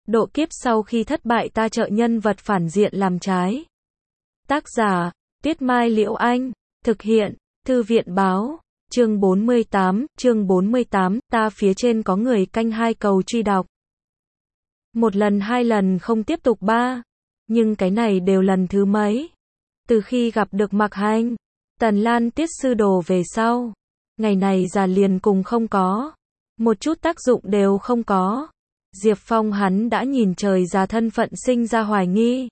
Độ kiếp sau khi thất bại ta trợ nhân vật phản diện làm trái. Tác giả, Tuyết Mai Liễu Anh. Thực hiện, Thư viện Báo. Chương 48, ta phía trên có người canh hai cầu truy đọc. Một lần hai lần không tiếp tục ba. Nhưng cái này đều lần thứ mấy. Từ khi gặp được Mạc Hành, Tần Lan tiết sư đồ về sau. Ngày này già liền cùng không có. Một chút tác dụng đều không có. Diệp Phong hắn đã nhìn trời già thân phận sinh ra hoài nghi.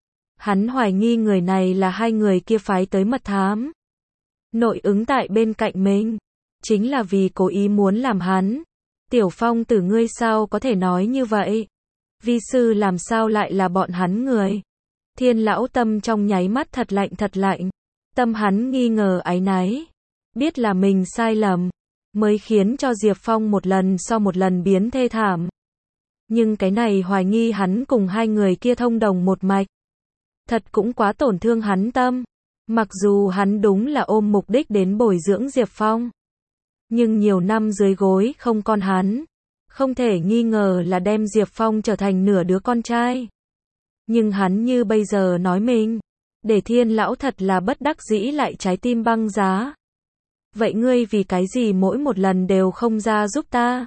Hắn hoài nghi người này là hai người kia phái tới mật thám. Nội ứng tại bên cạnh mình. Chính là vì cố ý muốn làm hắn. Tiểu Phong tử ngươi sao có thể nói như vậy? Vi sư làm sao lại là bọn hắn người? Thiên lão tâm trong nháy mắt thật lạnh. Tâm hắn nghi ngờ áy náy. Biết là mình sai lầm. Mới khiến cho Diệp Phong một lần sau một lần biến thê thảm. Nhưng cái này hoài nghi hắn cùng hai người kia thông đồng một mạch. Thật cũng quá tổn thương hắn tâm. Mặc dù hắn đúng là ôm mục đích đến bồi dưỡng Diệp Phong. Nhưng nhiều năm dưới gối không con hắn. Không thể nghi ngờ là đem Diệp Phong trở thành nửa đứa con trai. Nhưng hắn như bây giờ nói mình. Để thiên lão thật là bất đắc dĩ lại trái tim băng giá. Vậy ngươi vì cái gì mỗi một lần đều không ra giúp ta?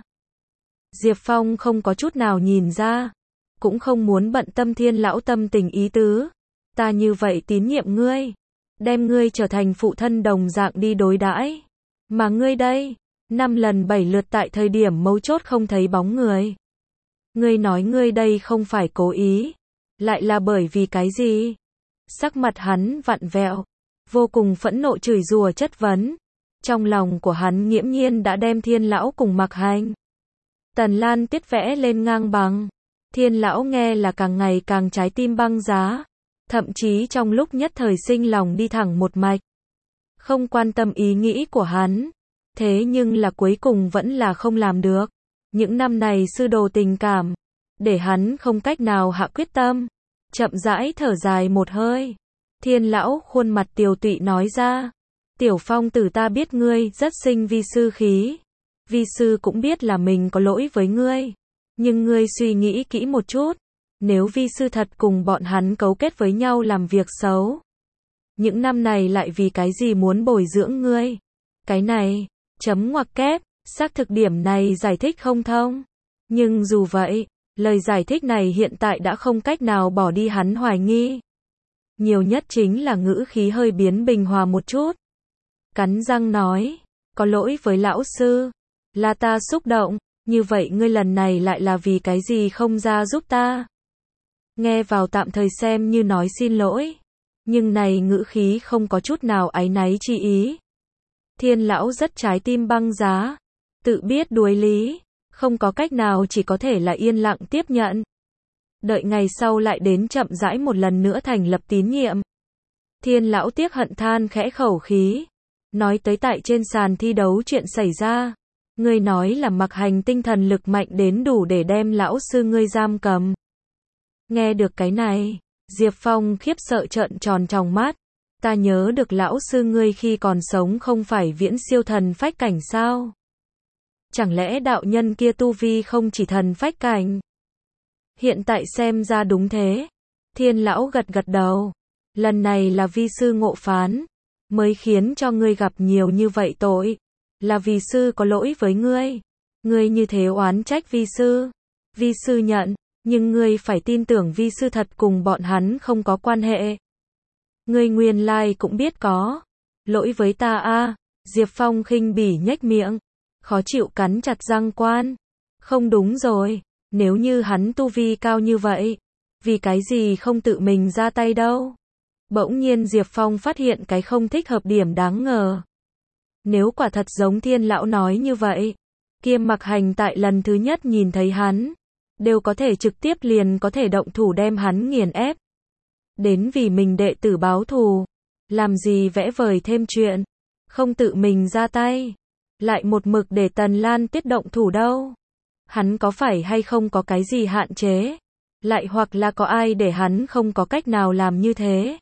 Diệp Phong không có chút nào nhìn ra. Cũng không muốn bận tâm thiên lão tâm tình ý tứ. Ta như vậy tín nhiệm ngươi. Đem ngươi trở thành phụ thân đồng dạng đi đối đãi. Mà ngươi đây, 5 lần 7 lượt tại thời điểm mấu chốt không thấy bóng người. Ngươi nói ngươi đây không phải cố ý. Lại là bởi vì cái gì? Sắc mặt hắn vặn vẹo. Vô cùng phẫn nộ chửi rủa chất vấn. Trong lòng của hắn nghiễm nhiên đã đem thiên lão cùng Mạc Hành, Tần Lan tiết vẽ lên ngang bằng. Thiên lão nghe là càng ngày càng trái tim băng giá. Thậm chí trong lúc nhất thời sinh lòng đi thẳng một mạch. Không quan tâm ý nghĩ của hắn. Thế nhưng là cuối cùng vẫn là không làm được. Những năm này sư đồ tình cảm. Để hắn không cách nào hạ quyết tâm. Chậm rãi thở dài một hơi. Thiên lão khuôn mặt tiều tụy nói ra. Tiểu Phong tử ta biết ngươi rất sinh vi sư khí. Vi sư cũng biết là mình có lỗi với ngươi. Nhưng ngươi suy nghĩ kỹ một chút. Nếu vi sư thật cùng bọn hắn cấu kết với nhau làm việc xấu. Những năm này lại vì cái gì muốn bồi dưỡng ngươi? Cái này, chấm ngoặc kép, xác thực điểm này giải thích không thông. Nhưng dù vậy, lời giải thích này hiện tại đã không cách nào bỏ đi hắn hoài nghi. Nhiều nhất chính là ngữ khí hơi biến bình hòa một chút. Cắn răng nói, có lỗi với lão sư, là ta xúc động, như vậy ngươi lần này lại là vì cái gì không ra giúp ta? Nghe vào tạm thời xem như nói xin lỗi, nhưng này ngữ khí không có chút nào áy náy chi ý. Thiên lão rất trái tim băng giá, tự biết đuối lý, không có cách nào chỉ có thể là yên lặng tiếp nhận. Đợi ngày sau lại đến chậm rãi một lần nữa thành lập tín nhiệm. Thiên lão tiếc hận than khẽ khẩu khí, nói tới tại trên sàn thi đấu chuyện xảy ra. Ngươi nói là Mạc Hành tinh thần lực mạnh đến đủ để đem lão sư ngươi giam cầm. Nghe được cái này, Diệp Phong khiếp sợ trợn tròn tròng mắt. Ta nhớ được lão sư ngươi khi còn sống không phải viễn siêu thần phách cảnh sao? Chẳng lẽ đạo nhân kia tu vi không chỉ thần phách cảnh? Hiện tại xem ra đúng thế. Thiên lão gật gật đầu. Lần này là vi sư ngộ phán, mới khiến cho ngươi gặp nhiều như vậy tội. Là vi sư có lỗi với ngươi. Ngươi như thế oán trách vi sư. Vi sư nhận. Nhưng ngươi phải tin tưởng vi sư thật cùng bọn hắn không có quan hệ. Ngươi nguyên lai cũng biết có. Lỗi với ta a. Diệp Phong khinh bỉ nhếch miệng. Khó chịu cắn chặt răng quan. Không đúng rồi. Nếu như hắn tu vi cao như vậy. Vì cái gì không tự mình ra tay đâu. Bỗng nhiên Diệp Phong phát hiện cái không thích hợp điểm đáng ngờ. Nếu quả thật giống thiên lão nói như vậy. Kia Mạc Hành tại lần thứ nhất nhìn thấy hắn. Đều có thể trực tiếp liền có thể động thủ đem hắn nghiền ép. Đến vì mình đệ tử báo thù. Làm gì vẽ vời thêm chuyện. Không tự mình ra tay. Lại một mực để Tần Lan tiết động thủ đâu. Hắn có phải hay không có cái gì hạn chế. Lại hoặc là có ai để hắn không có cách nào làm như thế.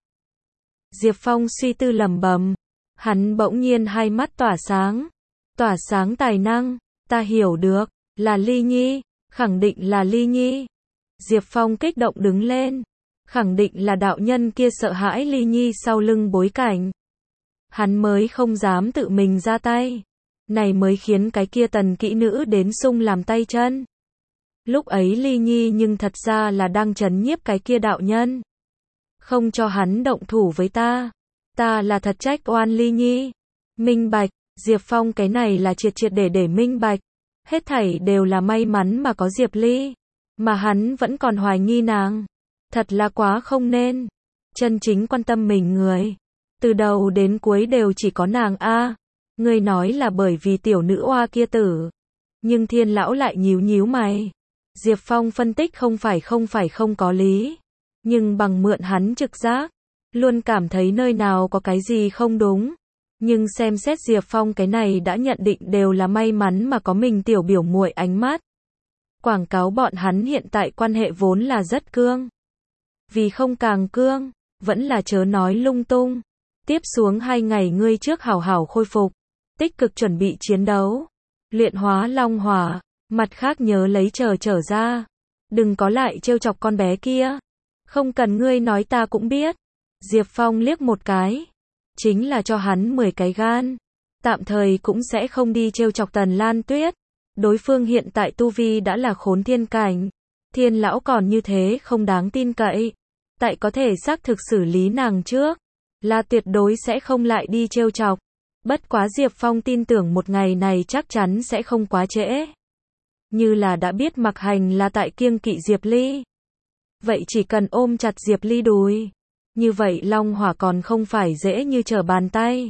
Diệp Phong suy tư lẩm bẩm. Hắn bỗng nhiên hai mắt tỏa sáng. Tỏa sáng tài năng. Ta hiểu được. Là Ly Nhi. Khẳng định là Ly Nhi. Diệp Phong kích động đứng lên. Khẳng định là đạo nhân kia sợ hãi Ly Nhi sau lưng bối cảnh. Hắn mới không dám tự mình ra tay. Này mới khiến cái kia tần kỹ nữ đến sung làm tay chân. Lúc ấy Ly Nhi nhưng thật ra là đang trấn nhiếp cái kia đạo nhân. Không cho hắn động thủ với ta. Ta là thật trách oan Ly Nhi. Minh bạch, Diệp Phong cái này là triệt triệt để minh bạch. Hết thảy đều là may mắn mà có Diệp Ly. Mà hắn vẫn còn hoài nghi nàng. Thật là quá không nên. Chân chính quan tâm mình người. Từ đầu đến cuối đều chỉ có nàng a. Ngươi nói là bởi vì tiểu nữ oa kia tử. Nhưng Thiên lão lại nhíu nhíu mày. Diệp Phong phân tích không phải không có lý. Nhưng bằng mượn hắn trực giác. Luôn cảm thấy nơi nào có cái gì không đúng. Nhưng xem xét Diệp Phong cái này đã nhận định đều là may mắn mà có mình tiểu biểu muội ánh mắt. Quảng cáo bọn hắn hiện tại quan hệ vốn là rất cương. Vì không càng cương, vẫn là chớ nói lung tung. Tiếp xuống 2 ngày ngươi trước hảo hảo khôi phục. Tích cực chuẩn bị chiến đấu. Luyện hóa long hỏa. Mặt khác nhớ lấy trở ra. Đừng có lại trêu chọc con bé kia. Không cần ngươi nói ta cũng biết. Diệp Phong liếc một cái. Chính là cho hắn 10 cái gan. Tạm thời cũng sẽ không đi trêu chọc Tần Lan Tuyết. Đối phương hiện tại tu vi đã là khốn thiên cảnh. Thiên lão còn như thế không đáng tin cậy. Tại có thể xác thực xử lý nàng trước. Là tuyệt đối sẽ không lại đi trêu chọc. Bất quá Diệp Phong tin tưởng một ngày này chắc chắn sẽ không quá trễ. Như là đã biết Mặc Hành là tại kiêng kỵ Diệp Ly. Vậy chỉ cần ôm chặt Diệp Ly đùi. Như vậy long hỏa còn không phải dễ như trở bàn tay.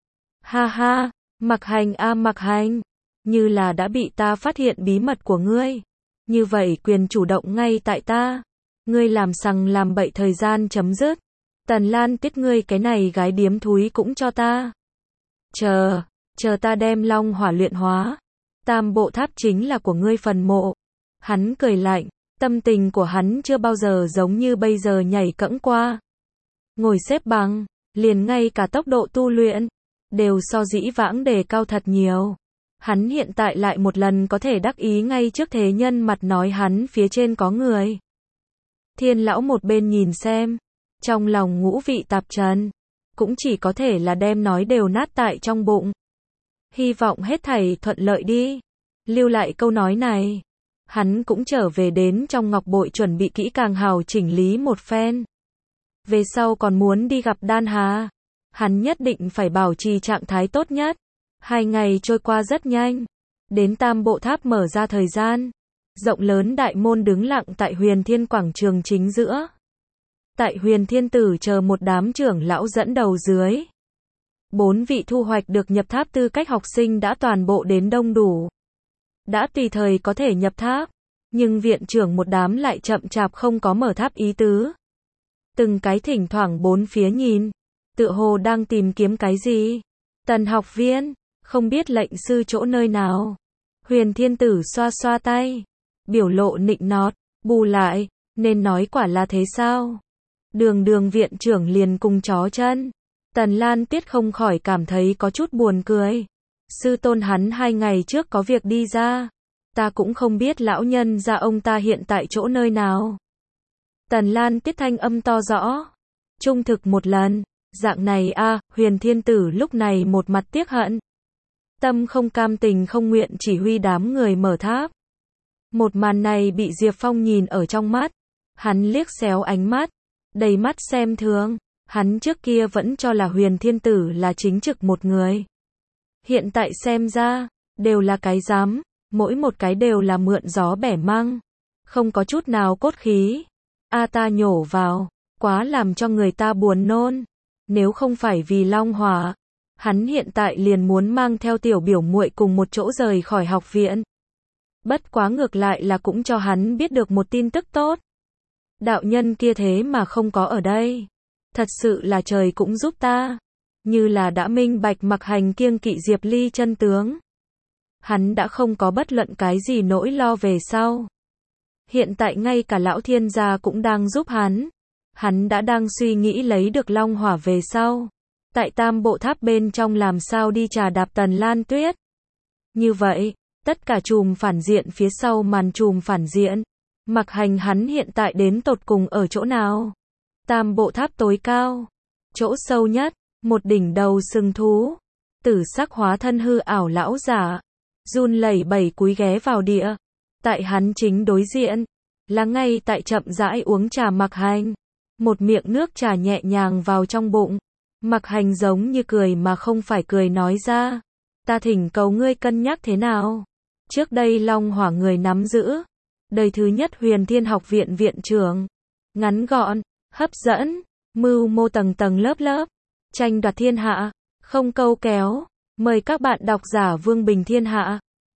Ha ha, Mặc Hành a Mặc Hành. Như là đã bị ta phát hiện bí mật của ngươi. Như vậy quyền chủ động ngay tại ta. Ngươi làm sằng làm bậy thời gian chấm dứt. Tần Lan Tuyết ngươi cái này gái điếm thúi cũng cho ta. Chờ ta đem long hỏa luyện hóa. Tam bộ tháp chính là của ngươi phần mộ. Hắn cười lạnh, tâm tình của hắn chưa bao giờ giống như bây giờ nhảy cẫng qua. Ngồi xếp bằng, liền ngay cả tốc độ tu luyện, đều so dĩ vãng đề cao thật nhiều. Hắn hiện tại lại một lần có thể đắc ý ngay trước thế nhân mặt nói hắn phía trên có người. Thiên lão một bên nhìn xem, trong lòng ngũ vị tạp trần, cũng chỉ có thể là đem nói đều nát tại trong bụng. Hy vọng hết thảy thuận lợi đi. Lưu lại câu nói này, hắn cũng trở về đến trong ngọc bội chuẩn bị kỹ càng hào chỉnh lý một phen. Về sau còn muốn đi gặp Đan Hà, hắn nhất định phải bảo trì trạng thái tốt nhất. 2 ngày trôi qua rất nhanh, đến Tam Bộ Tháp mở ra thời gian. Rộng lớn đại môn đứng lặng tại Huyền Thiên quảng trường chính giữa. Tại Huyền Thiên Tử chờ một đám trưởng lão dẫn đầu dưới. 4 vị thu hoạch được nhập tháp tư cách học sinh đã toàn bộ đến đông đủ. Đã tùy thời có thể nhập tháp, nhưng viện trưởng một đám lại chậm chạp không có mở tháp ý tứ. Từng cái thỉnh thoảng bốn phía nhìn, tựa hồ đang tìm kiếm cái gì. Tần học viên, không biết lệnh sư chỗ nơi nào. Huyền Thiên Tử xoa xoa tay, biểu lộ nịnh nọt, bù lại, nên nói quả là thế sao? Đường viện trưởng liền cùng chó chân. Tần Lan Tuyết không khỏi cảm thấy có chút buồn cười. Sư tôn hắn 2 ngày trước có việc đi ra. Ta cũng không biết lão nhân gia ông ta hiện tại chỗ nơi nào. Tần Lan Tuyết thanh âm to rõ. Trung thực một lần. Dạng này a, Huyền Thiên Tử lúc này một mặt tiếc hận. Tâm không cam tình không nguyện chỉ huy đám người mở tháp. Một màn này bị Diệp Phong nhìn ở trong mắt. Hắn liếc xéo ánh mắt, đầy mắt xem thường. Hắn trước kia vẫn cho là Huyền Thiên Tử là chính trực một người. Hiện tại xem ra, đều là cái dám, mỗi một cái đều là mượn gió bẻ măng. Không có chút nào cốt khí. A ta nhổ vào, quá làm cho người ta buồn nôn. Nếu không phải vì long hỏa, hắn hiện tại liền muốn mang theo tiểu biểu muội cùng một chỗ rời khỏi học viện. Bất quá ngược lại là cũng cho hắn biết được một tin tức tốt. Đạo nhân kia thế mà không có ở đây. Thật sự là trời cũng giúp ta. Như là đã minh bạch Mặc Hành kiêng kỵ Diệp Ly chân tướng. Hắn đã không có bất luận cái gì nỗi lo về sau. Hiện tại ngay cả lão thiên gia cũng đang giúp hắn. Hắn đã đang suy nghĩ lấy được long hỏa về sau. Tại Tam Bộ Tháp bên trong làm sao đi trà đạp Tần Lan Tuyết. Như vậy, tất cả chùm phản diện phía sau màn chùm phản diện, Mặc Hành hắn hiện tại đến tột cùng ở chỗ nào? Tam bộ tháp tối cao, chỗ sâu nhất, một đỉnh đầu sừng thú, tử sắc hóa thân hư ảo lão giả, run lẩy bẩy cúi ghé vào địa. Tại hắn chính đối diện, là ngay tại chậm rãi uống trà Mặc Hành. Một miệng nước trà nhẹ nhàng vào trong bụng. Mặc Hành giống như cười mà không phải cười nói ra. Ta thỉnh cầu ngươi cân nhắc thế nào? Trước đây Long Hỏa người nắm giữ. Đời thứ nhất Huyền Thiên Học viện viện trưởng. Ngắn gọn, hấp dẫn, mưu mô tầng tầng lớp lớp. Tranh đoạt thiên hạ, không câu kéo. Mời các bạn độc giả Vương Bình Thiên Hạ.